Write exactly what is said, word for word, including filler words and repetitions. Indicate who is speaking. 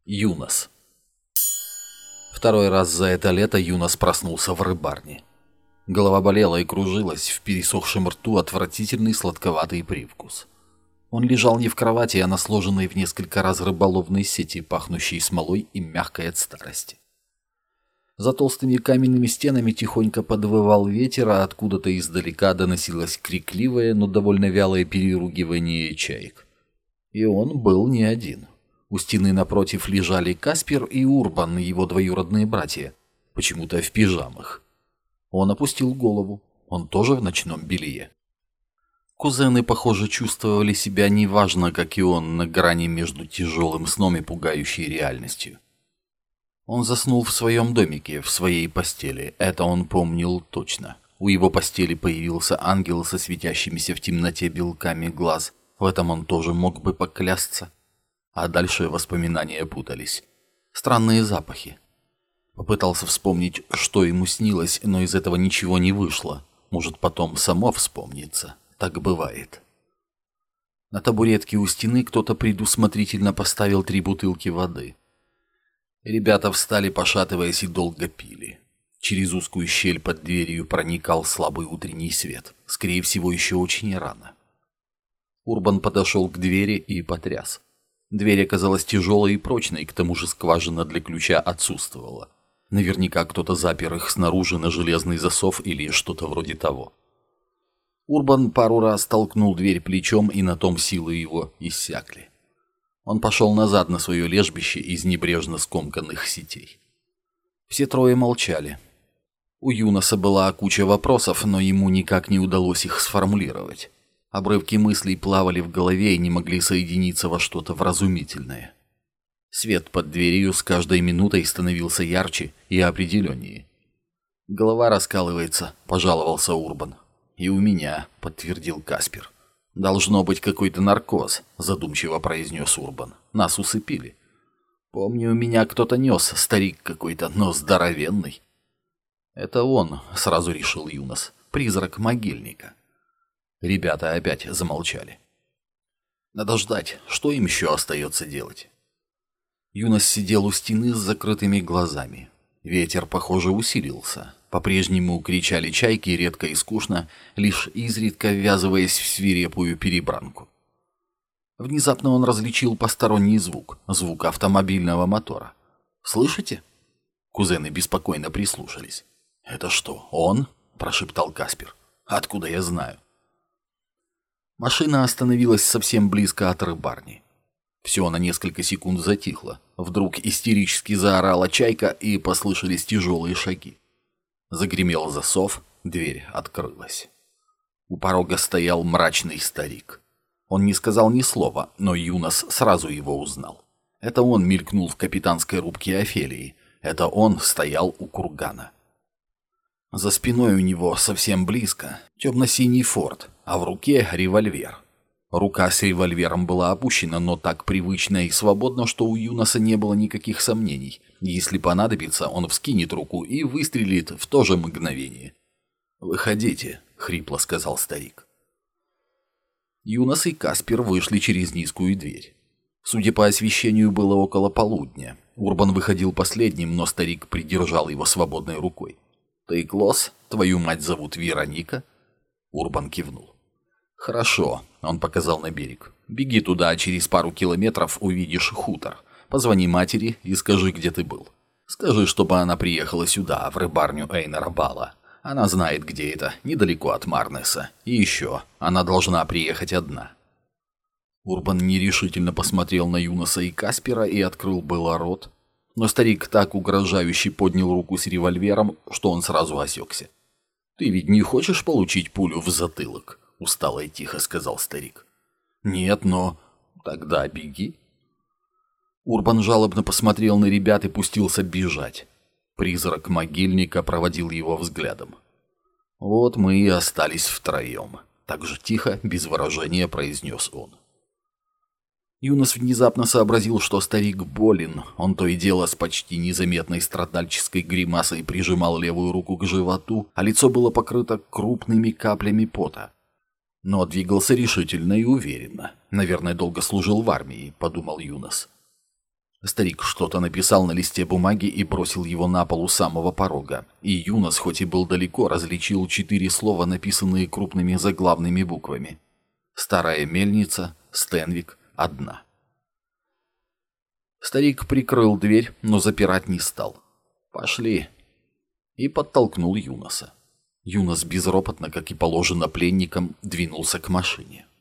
Speaker 1: Юнос. Второй раз за это лето Юнос проснулся в рыбарне. Голова болела и кружилась, в пересохшем рту отвратительный сладковатый привкус. Он лежал не в кровати, а на сложенной в несколько раз рыболовной сети, пахнущей смолой и мягкой от старости. За толстыми каменными стенами тихонько подвывал ветер, а откуда-то издалека доносилось крикливое, но довольно вялое переругивание чаек. И он был не один. У стены напротив лежали Каспер и Урбан, его двоюродные братья, почему-то в пижамах. Он опустил голову, он тоже в ночном белье. Кузены, похоже, чувствовали себя неважно, как и он, на грани между тяжелым сном и пугающей реальностью. Он заснул в своем домике, в своей постели, это он помнил точно. У его постели появился ангел со светящимися в темноте белками глаз, в этом он тоже мог бы поклясться. А дальше воспоминания путались. Странные запахи. Попытался вспомнить, что ему снилось, но из этого ничего не вышло. Может, потом само вспомнится. Так бывает. На табуретке у стены кто-то предусмотрительно поставил три бутылки воды. Ребята встали, пошатываясь, и долго пили. Через узкую щель под дверью проникал слабый утренний свет. Скорее всего, еще очень рано. Урбан подошел к двери и потряс. Дверь оказалась тяжелой и прочной, к тому же скважина для ключа отсутствовала. Наверняка кто-то запер их снаружи на железный засов или что-то вроде того. Урбан пару раз толкнул дверь плечом, и на том силы его иссякли. Он пошел назад на свое лежбище из небрежно скомканных сетей. Все трое молчали. У Юноса была куча вопросов, но ему никак не удалось их сформулировать. Обрывки мыслей плавали в голове и не могли соединиться во что-то вразумительное. Свет под дверью с каждой минутой становился ярче и определеннее. «Голова раскалывается», — пожаловался Урбан. «И у меня», — подтвердил Каспер. «Должно быть какой-то наркоз», — задумчиво произнес Урбан. «Нас усыпили. Помню, у меня кто-то нес, старик какой-то, но здоровенный». «Это он», — сразу решил Юнос, — «призрак могильника». Ребята опять замолчали. Надо ждать, что им еще остается делать. Юнос сидел у стены с закрытыми глазами. Ветер, похоже, усилился. По-прежнему кричали чайки редко и скучно, лишь изредка ввязываясь в свирепую перебранку. Внезапно он различил посторонний звук, звук автомобильного мотора. «Слышите?» Кузены беспокойно прислушались. «Это что, он?» – прошептал Каспер. «Откуда я знаю?» Машина остановилась совсем близко от рыбарни. Все на несколько секунд затихло. Вдруг истерически заорала чайка, и послышались тяжелые шаги. Загремел засов, дверь открылась. У порога стоял мрачный старик. Он не сказал ни слова, но Юнос сразу его узнал. Это он мелькнул в капитанской рубке Офелии. Это он стоял у кургана. За спиной у него совсем близко темно-синий форт, а в руке револьвер. Рука с револьвером была опущена, но так привычно и свободно, что у Юноса не было никаких сомнений. Если понадобится, он вскинет руку и выстрелит в то же мгновение. «Выходите», — хрипло сказал старик. Юнос и Каспер вышли через низкую дверь. Судя по освещению, было около полудня. Урбан выходил последним, но старик придержал его свободной рукой. «Ты Клосс? Твою мать зовут Вероника?» Урбан кивнул. «Хорошо», — он показал на берег. «Беги туда, а через пару километров увидишь хутор. Позвони матери и скажи, где ты был. Скажи, чтобы она приехала сюда, в рыбарню Эйнера Бала. Она знает, где это, недалеко от Марнеса. И еще, она должна приехать одна». Урбан нерешительно посмотрел на Юноса и Каспера и открыл было рот. Но старик так угрожающе поднял руку с револьвером, что он сразу осекся. «Ты ведь не хочешь получить пулю в затылок?» — устало и тихо сказал старик. «Нет, но... тогда беги». Урбан жалобно посмотрел на ребят и пустился бежать. Призрак могильника проводил его взглядом. «Вот мы и остались втроем», — так же тихо, без выражения произнес он. Юнос внезапно сообразил, что старик болен. Он то и дело с почти незаметной страдальческой гримасой прижимал левую руку к животу, а лицо было покрыто крупными каплями пота. Но двигался решительно и уверенно. Наверное, долго служил в армии, подумал Юнос. Старик что-то написал на листе бумаги и бросил его на пол у самого порога, и Юнос, хоть и был далеко, различил четыре слова, написанные крупными заглавными буквами. «Старая мельница, Стенвик, одна». Старик прикрыл дверь, но запирать не стал. «Пошли!» И подтолкнул Юноса. Юнос безропотно, как и положено пленникам, двинулся к машине.